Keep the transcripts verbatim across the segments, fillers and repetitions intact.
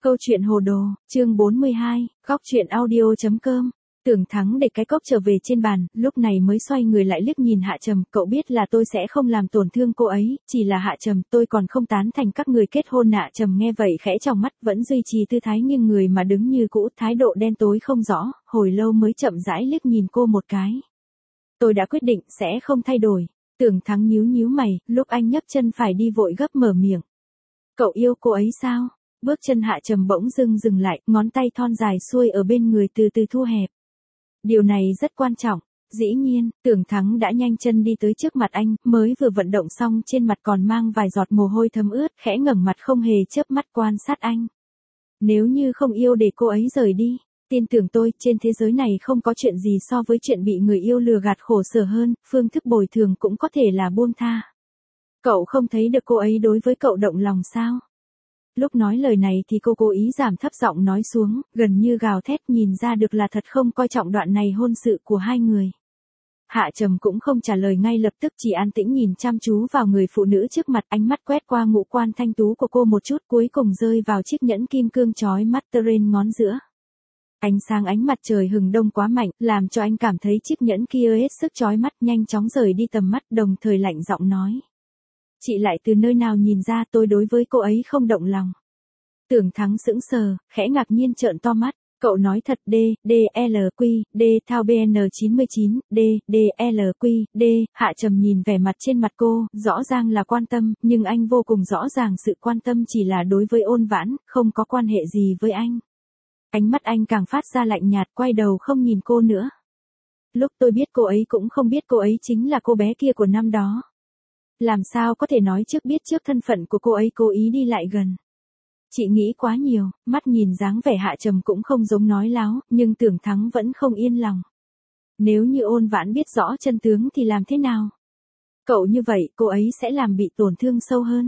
Câu chuyện hồ đồ, chương bốn mươi hai, góc truyện audio.com. Tưởng Thắng để cái cốc trở về trên bàn, lúc này mới xoay người lại liếc nhìn Hạ Trầm, cậu biết là tôi sẽ không làm tổn thương cô ấy, chỉ là Hạ Trầm, tôi còn không tán thành các người kết hôn. Hạ Trầm nghe vậy khẽ tròng mắt, vẫn duy trì tư thái nghiêng người mà đứng như cũ, thái độ đen tối không rõ, hồi lâu mới chậm rãi liếc nhìn cô một cái. Tôi đã quyết định sẽ không thay đổi. Tưởng Thắng nhíu nhíu mày, lúc anh nhấc chân phải đi vội gấp mở miệng. Cậu yêu cô ấy sao? Bước chân Hạ Trầm bỗng dưng dừng lại, ngón tay thon dài xuôi ở bên người từ từ thu hẹp. Điều này rất quan trọng. Dĩ nhiên, Tưởng Thắng đã nhanh chân đi tới trước mặt anh, mới vừa vận động xong trên mặt còn mang vài giọt mồ hôi thấm ướt, khẽ ngẩng mặt không hề chớp mắt quan sát anh. Nếu như không yêu để cô ấy rời đi, tin tưởng tôi, trên thế giới này không có chuyện gì so với chuyện bị người yêu lừa gạt khổ sở hơn, phương thức bồi thường cũng có thể là buông tha. Cậu không thấy được cô ấy đối với cậu động lòng sao? Lúc nói lời này thì cô cố ý giảm thấp giọng nói xuống, gần như gào thét, nhìn ra được là thật không coi trọng đoạn này hôn sự của hai người. Hạ Trầm cũng không trả lời ngay lập tức, chỉ an tĩnh nhìn chăm chú vào người phụ nữ trước mặt, ánh mắt quét qua ngũ quan thanh tú của cô một chút, cuối cùng rơi vào chiếc nhẫn kim cương chói mắt trên ngón giữa. Ánh sáng ánh mặt trời hừng đông quá mạnh, làm cho anh cảm thấy chiếc nhẫn kia hết sức chói mắt, nhanh chóng rời đi tầm mắt, đồng thời lạnh giọng nói. Chị lại từ nơi nào nhìn ra tôi đối với cô ấy không động lòng? Tưởng Thắng sững sờ, khẽ ngạc nhiên trợn to mắt. Cậu nói thật. D, D, L, Q, D, thao B N chín mươi chín, D, D, L, Q, D. Hạ Trầm nhìn vẻ mặt trên mặt cô, rõ ràng là quan tâm, nhưng anh vô cùng rõ ràng sự quan tâm chỉ là đối với Ôn Vãn, không có quan hệ gì với anh. Ánh mắt anh càng phát ra lạnh nhạt, quay đầu không nhìn cô nữa. Lúc tôi biết cô ấy cũng không biết cô ấy chính là cô bé kia của năm đó. Làm sao có thể nói trước biết trước thân phận của cô ấy cố ý đi lại gần. Chị nghĩ quá nhiều, mắt nhìn dáng vẻ Hạ Trầm cũng không giống nói láo, nhưng Tưởng Thắng vẫn không yên lòng. Nếu như Ôn Vãn biết rõ chân tướng thì làm thế nào? Cậu như vậy, cô ấy sẽ làm bị tổn thương sâu hơn.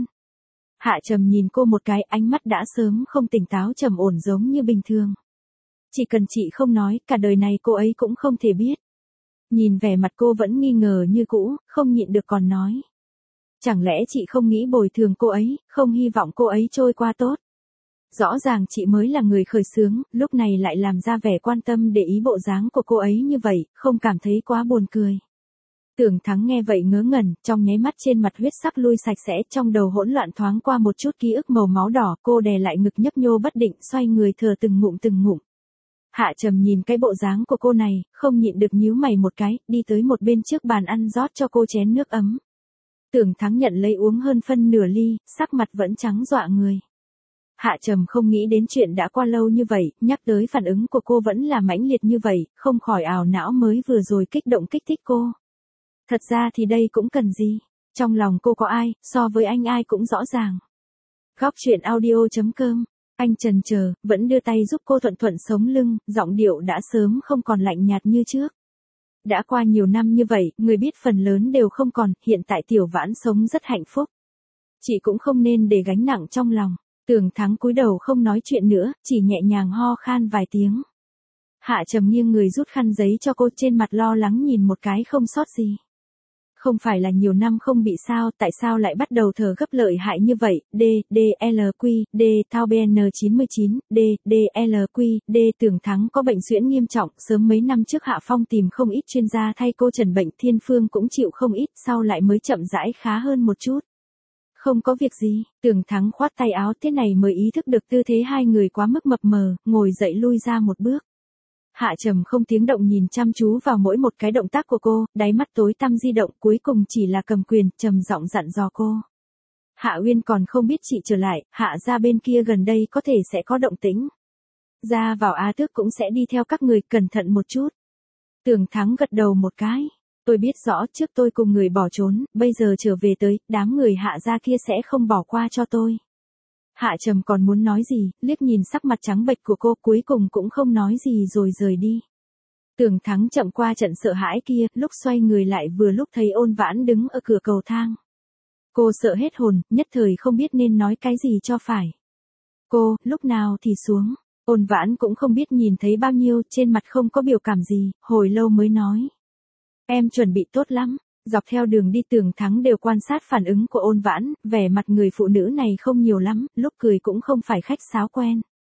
Hạ Trầm nhìn cô một cái, ánh mắt đã sớm không tỉnh táo trầm ổn giống như bình thường. Chỉ cần chị không nói, cả đời này cô ấy cũng không thể biết. Nhìn vẻ mặt cô vẫn nghi ngờ như cũ, không nhịn được còn nói. Chẳng lẽ chị không nghĩ bồi thường cô ấy, không hy vọng cô ấy trôi qua tốt? Rõ ràng chị mới là người khởi xướng, lúc này lại làm ra vẻ quan tâm để ý bộ dáng của cô ấy như vậy, không cảm thấy quá buồn cười. Tưởng Thắng nghe vậy ngớ ngẩn, trong nháy mắt trên mặt huyết sắc lui sạch sẽ, trong đầu hỗn loạn thoáng qua một chút ký ức màu máu đỏ, cô đè lại ngực nhấp nhô bất định, xoay người thở từng ngụm từng ngụm. Hạ Trầm nhìn cái bộ dáng của cô này, không nhịn được nhíu mày một cái, đi tới một bên trước bàn ăn rót cho cô chén nước ấm. Tưởng Thắng nhận lấy uống hơn phân nửa ly, sắc mặt vẫn trắng dọa người. Hạ Trầm không nghĩ đến chuyện đã qua lâu như vậy, nhắc tới phản ứng của cô vẫn là mãnh liệt như vậy, không khỏi ảo não mới vừa rồi kích động kích thích cô. Thật ra thì đây cũng cần gì, trong lòng cô có ai, so với anh ai cũng rõ ràng. Góc truyện audio.com, anh chần chờ, vẫn đưa tay giúp cô thuận thuận sống lưng, giọng điệu đã sớm không còn lạnh nhạt như trước. Đã qua nhiều năm như vậy, người biết phần lớn đều không còn, hiện tại Tiểu Vãn sống rất hạnh phúc. Chị cũng không nên để gánh nặng trong lòng. Tưởng Thắng cúi đầu không nói chuyện nữa, chỉ nhẹ nhàng ho khan vài tiếng. Hạ Trầm nghiêng người rút khăn giấy cho cô, trên mặt lo lắng nhìn một cái không sót gì. Không phải là nhiều năm không bị sao, tại sao lại bắt đầu thở gấp lợi hại như vậy? D, D, L, Q, D, thao B N chín mươi chín, D, D, L, Q, D. Tưởng Thắng có bệnh suyễn nghiêm trọng, sớm mấy năm trước Hạ Phong tìm không ít chuyên gia thay cô trần bệnh, Thiên Phương cũng chịu không ít, sau lại mới chậm rãi khá hơn một chút. Không có việc gì, Tưởng Thắng khoát tay áo, thế này mới ý thức được tư thế hai người quá mức mập mờ, ngồi dậy lui ra một bước. Hạ Trầm không tiếng động nhìn chăm chú vào mỗi một cái động tác của cô, đáy mắt tối tăm di động, cuối cùng chỉ là cầm quyền, trầm giọng dặn dò cô. Hạ Uyên còn không biết chị trở lại, Hạ gia bên kia gần đây có thể sẽ có động tĩnh. Ra vào Á Tước cũng sẽ đi theo các người, cẩn thận một chút. Tưởng Thắng gật đầu một cái. Tôi biết rõ, trước tôi cùng người bỏ trốn, bây giờ trở về tới, đám người Hạ gia kia sẽ không bỏ qua cho tôi. Hạ Trầm còn muốn nói gì, liếc nhìn sắc mặt trắng bệch của cô, cuối cùng cũng không nói gì rồi rời đi. Tưởng Thắng chậm qua trận sợ hãi kia, lúc xoay người lại vừa lúc thấy Ôn Vãn đứng ở cửa cầu thang. Cô sợ hết hồn, nhất thời không biết nên nói cái gì cho phải. Cô, lúc nào thì xuống. Ôn Vãn cũng không biết nhìn thấy bao nhiêu, trên mặt không có biểu cảm gì, hồi lâu mới nói. Em chuẩn bị tốt lắm. Dọc theo đường đi Tưởng Thắng đều quan sát phản ứng của Ôn Vãn, vẻ mặt người phụ nữ này không nhiều lắm, lúc cười cũng không phải khách sáo quen.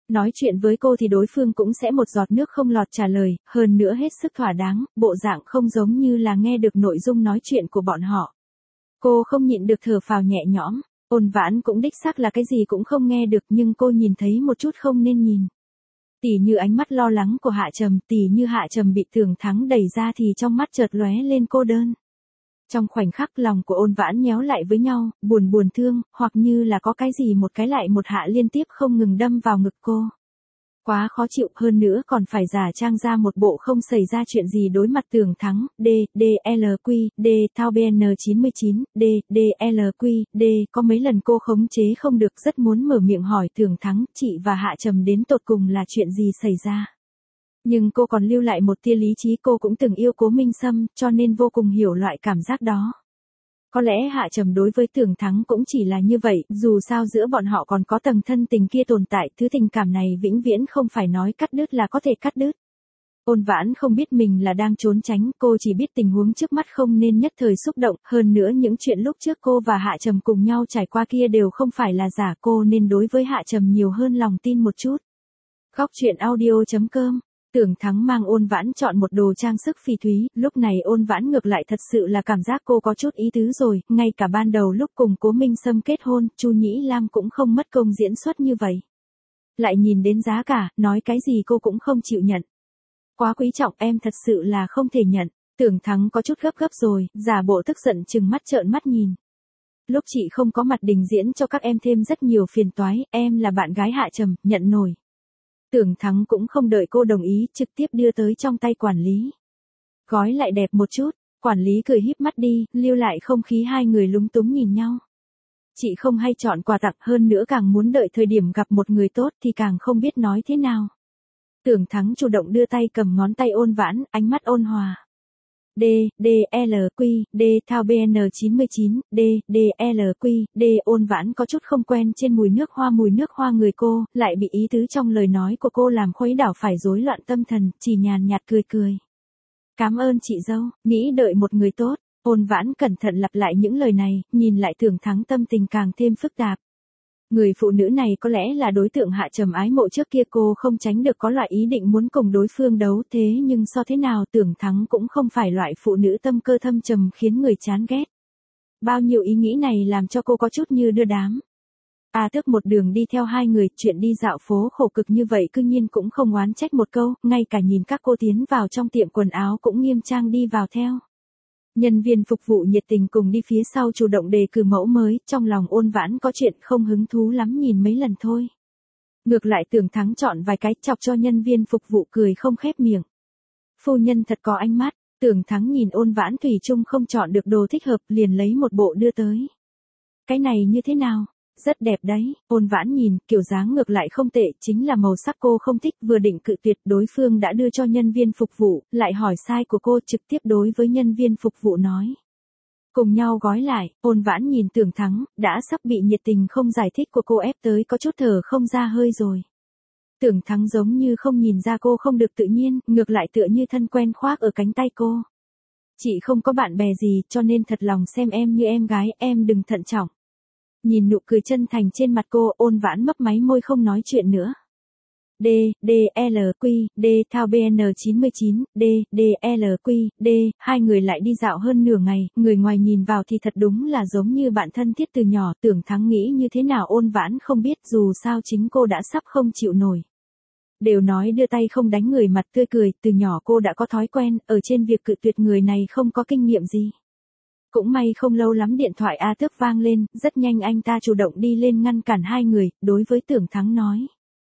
Nói chuyện với cô thì đối phương cũng sẽ một giọt nước không lọt trả lời, hơn nữa hết sức thỏa đáng, bộ dạng không giống như là nghe được nội dung nói chuyện của bọn họ. Cô không nhịn được thở phào nhẹ nhõm, Ôn Vãn cũng đích xác là cái gì cũng không nghe được nhưng cô nhìn thấy một chút không nên nhìn. Tỉ như ánh mắt lo lắng của Hạ Trầm, tỉ như Hạ Trầm bị Tưởng Thắng đẩy ra thì trong mắt chợt lóe lên cô đơn. Trong khoảnh khắc lòng của Ôn Vãn nhéo lại với nhau, buồn buồn thương, hoặc như là có cái gì một cái lại một hạ liên tiếp không ngừng đâm vào ngực cô. Quá khó chịu, hơn nữa còn phải giả trang ra một bộ không xảy ra chuyện gì đối mặt Tưởng Thắng, D, D, L, Q, D, Thao B N chín chín, D, D, L, Q, D, có mấy lần cô khống chế không được rất muốn mở miệng hỏi Tưởng Thắng, chị và Hạ Trầm đến tột cùng là chuyện gì xảy ra. Nhưng cô còn lưu lại một tia lý trí, cô cũng từng yêu Cố Minh Sâm, cho nên vô cùng hiểu loại cảm giác đó. Có lẽ Hạ Trầm đối với Tưởng Thắng cũng chỉ là như vậy, dù sao giữa bọn họ còn có tầng thân tình kia tồn tại, thứ tình cảm này vĩnh viễn không phải nói cắt đứt là có thể cắt đứt. Ôn Vãn không biết mình là đang trốn tránh, cô chỉ biết tình huống trước mắt không nên nhất thời xúc động, hơn nữa những chuyện lúc trước cô và Hạ Trầm cùng nhau trải qua kia đều không phải là giả, cô nên đối với Hạ Trầm nhiều hơn lòng tin một chút. Góc truyện audio chấm com. Tưởng Thắng mang Ôn Vãn chọn một đồ trang sức phỉ thúy, lúc này Ôn Vãn ngược lại thật sự là cảm giác cô có chút ý tứ rồi, ngay cả ban đầu lúc cùng Cố Minh Sâm kết hôn, Chu Nhĩ Lam cũng không mất công diễn xuất như vậy. Lại nhìn đến giá cả, nói cái gì cô cũng không chịu nhận. Quá quý trọng, em thật sự là không thể nhận. Tưởng Thắng có chút gấp gấp rồi, giả bộ tức giận chừng mắt trợn mắt nhìn. Lúc chị không có mặt đình diễn cho các em thêm rất nhiều phiền toái, em là bạn gái Hạ Trầm, nhận nổi. Tưởng Thắng cũng không đợi cô đồng ý, trực tiếp đưa tới trong tay quản lý. Gói lại đẹp một chút, quản lý cười híp mắt đi, lưu lại không khí hai người lúng túng nhìn nhau. Chị không hay chọn quà tặng, hơn nữa càng muốn đợi thời điểm gặp một người tốt thì càng không biết nói thế nào. Tưởng Thắng chủ động đưa tay cầm ngón tay Ôn Vãn, ánh mắt ôn hòa. D, D, L, Q, D, Thao B N chín chín, D, D, L, Q, D, Ôn Vãn có chút không quen trên mùi nước hoa mùi nước hoa người cô, lại bị ý tứ trong lời nói của cô làm khuấy đảo phải rối loạn tâm thần, chỉ nhàn nhạt cười cười. Cảm ơn chị dâu, nghĩ đợi một người tốt. Ôn Vãn cẩn thận lặp lại những lời này, nhìn lại Tưởng Thắng tâm tình càng thêm phức tạp. Người phụ nữ này có lẽ là đối tượng Hạ Trầm ái mộ trước kia, cô không tránh được có loại ý định muốn cùng đối phương đấu, thế nhưng so thế nào Tưởng Thắng cũng không phải loại phụ nữ tâm cơ thâm trầm khiến người chán ghét. Bao nhiêu ý nghĩ này làm cho cô có chút như đưa đám. A Tước một đường đi theo hai người, chuyện đi dạo phố khổ cực như vậy cư nhiên cũng không oán trách một câu, ngay cả nhìn các cô tiến vào trong tiệm quần áo cũng nghiêm trang đi vào theo. Nhân viên phục vụ nhiệt tình cùng đi phía sau chủ động đề cử mẫu mới, trong lòng Ôn Vãn có chuyện không hứng thú lắm nhìn mấy lần thôi. Ngược lại Tưởng Thắng chọn vài cái chọc cho nhân viên phục vụ cười không khép miệng. Phu nhân thật có ánh mắt, Tưởng Thắng nhìn Ôn Vãn thủy chung không chọn được đồ thích hợp liền lấy một bộ đưa tới. Cái này như thế nào? Rất đẹp đấy, Ôn Vãn nhìn, kiểu dáng ngược lại không tệ, chính là màu sắc cô không thích, vừa định cự tuyệt đối phương đã đưa cho nhân viên phục vụ, lại hỏi sai của cô trực tiếp đối với nhân viên phục vụ nói. Cùng nhau gói lại, Ôn Vãn nhìn Tưởng Thắng, đã sắp bị nhiệt tình không giải thích của cô ép tới có chút thở không ra hơi rồi. Tưởng Thắng giống như không nhìn ra cô không được tự nhiên, ngược lại tựa như thân quen khoác ở cánh tay cô. Chị không có bạn bè gì cho nên thật lòng xem em như em gái, em đừng thận trọng. Nhìn nụ cười chân thành trên mặt cô, Ôn Vãn mấp máy môi không nói chuyện nữa. D, D, L, Q, D, Thao B N chín chín, D, D, L, Q, D, hai người lại đi dạo hơn nửa ngày, người ngoài nhìn vào thì thật đúng là giống như bạn thân thiết từ nhỏ, Tưởng Thắng nghĩ như thế nào Ôn Vãn không biết, dù sao chính cô đã sắp không chịu nổi. Đều nói đưa tay không đánh người mặt tươi cười, từ nhỏ cô đã có thói quen, ở trên việc cự tuyệt người này không có kinh nghiệm gì. Cũng may không lâu lắm điện thoại A Tước vang lên, rất nhanh anh ta chủ động đi lên ngăn cản hai người, đối với Tưởng Thắng nói.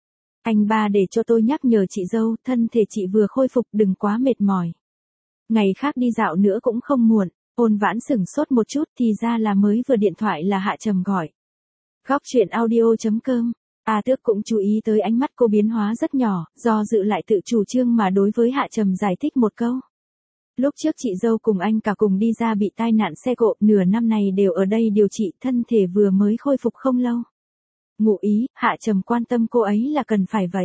Anh ba để cho tôi nhắc nhở chị dâu, thân thể chị vừa khôi phục đừng quá mệt mỏi. Ngày khác đi dạo nữa cũng không muộn, Ôn Vãn sửng sốt một chút thì ra là mới vừa điện thoại là Hạ Trầm gọi. Góc truyện audio chấm com. A Tước cũng chú ý tới ánh mắt cô biến hóa rất nhỏ, do dự lại tự chủ trương mà đối với Hạ Trầm giải thích một câu. Lúc trước chị dâu cùng anh cả cùng đi ra bị tai nạn xe cộ, nửa năm này đều ở đây điều trị, thân thể vừa mới khôi phục không lâu. Ngụ ý, Hạ Trầm quan tâm cô ấy là cần phải vậy.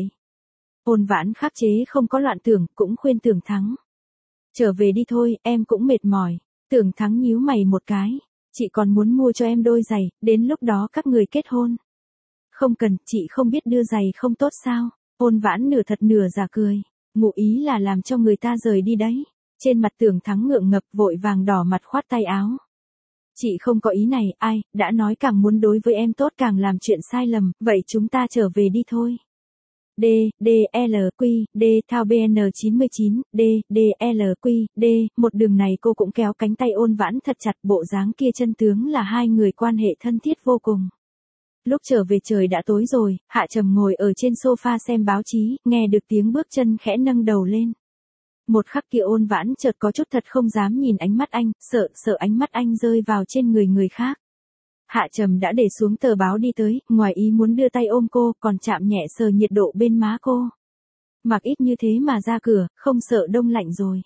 Ôn Vãn khắc chế không có loạn tưởng, cũng khuyên Tưởng Thắng. Trở về đi thôi, em cũng mệt mỏi. Tưởng Thắng nhíu mày một cái. Chị còn muốn mua cho em đôi giày, đến lúc đó các người kết hôn. Không cần, chị không biết đưa giày không tốt sao? Ôn Vãn nửa thật nửa giả cười. Ngụ ý là làm cho người ta rời đi đấy. Trên mặt Tưởng Thắng ngượng ngập vội vàng đỏ mặt khoát tay áo. Chị không có ý này, ai, đã nói càng muốn đối với em tốt càng làm chuyện sai lầm, vậy chúng ta trở về đi thôi. D, D, L, Q, D, thao B N chín mươi chín, D, D, L, Q, D, một đường này cô cũng kéo cánh tay Ôn Vãn thật chặt, bộ dáng kia chân tướng là hai người quan hệ thân thiết vô cùng. Lúc trở về trời đã tối rồi, Hạ Trầm ngồi ở trên sofa xem báo chí, nghe được tiếng bước chân khẽ nâng đầu lên. Một khắc kia Ôn Vãn chợt có chút thật không dám nhìn ánh mắt anh, sợ, sợ ánh mắt anh rơi vào trên người người khác. Hạ Trầm đã để xuống tờ báo đi tới, ngoài ý muốn đưa tay ôm cô, còn chạm nhẹ sờ nhiệt độ bên má cô. Mặc ít như thế mà ra cửa, không sợ đông lạnh rồi.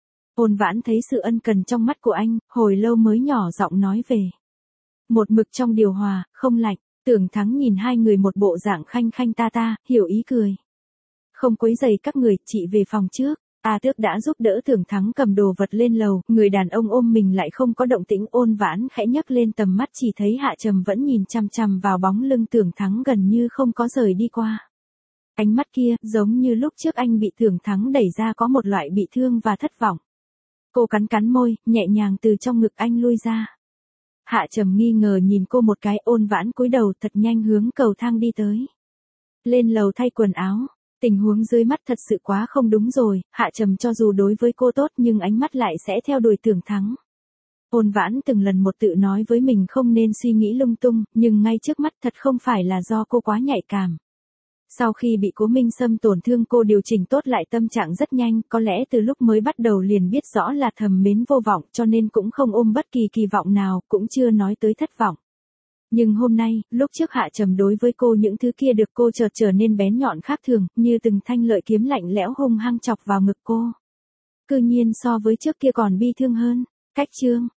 Ôn Vãn thấy sự ân cần trong mắt của anh, hồi lâu mới nhỏ giọng nói về. Một mực trong điều hòa, không lạnh. Tưởng Thắng nhìn hai người một bộ dạng khanh khanh ta ta, hiểu ý cười. Không quấy rầy các người, chị về phòng trước. A Tước đã giúp đỡ Tưởng Thắng cầm đồ vật lên lầu, người đàn ông ôm mình lại không có động tĩnh. Ôn Vãn khẽ nhấc lên tầm mắt chỉ thấy Hạ Trầm vẫn nhìn chằm chằm vào bóng lưng Tưởng Thắng gần như không có rời đi qua. Ánh mắt kia, giống như lúc trước anh bị Tưởng Thắng đẩy ra có một loại bị thương và thất vọng. Cô cắn cắn môi, nhẹ nhàng từ trong ngực anh lui ra. Hạ Trầm nghi ngờ nhìn cô một cái. Ôn Vãn cúi đầu thật nhanh hướng cầu thang đi tới. Lên lầu thay quần áo. Tình huống dưới mắt thật sự quá không đúng rồi, Hạ Trầm cho dù đối với cô tốt nhưng ánh mắt lại sẽ theo đuổi Tưởng Thắng. Ôn Vãn từng lần một tự nói với mình không nên suy nghĩ lung tung, nhưng ngay trước mắt thật không phải là do cô quá nhạy cảm. Sau khi bị Cố Minh Sâm tổn thương cô điều chỉnh tốt lại tâm trạng rất nhanh, có lẽ từ lúc mới bắt đầu liền biết rõ là thầm mến vô vọng cho nên cũng không ôm bất kỳ kỳ vọng nào, cũng chưa nói tới thất vọng. Nhưng hôm nay, lúc trước Hạ Trầm đối với cô những thứ kia được cô chợt trở nên bén nhọn khác thường, như từng thanh lợi kiếm lạnh lẽo hung hăng chọc vào ngực cô. Cư nhiên so với trước kia còn bi thương hơn. Cách chương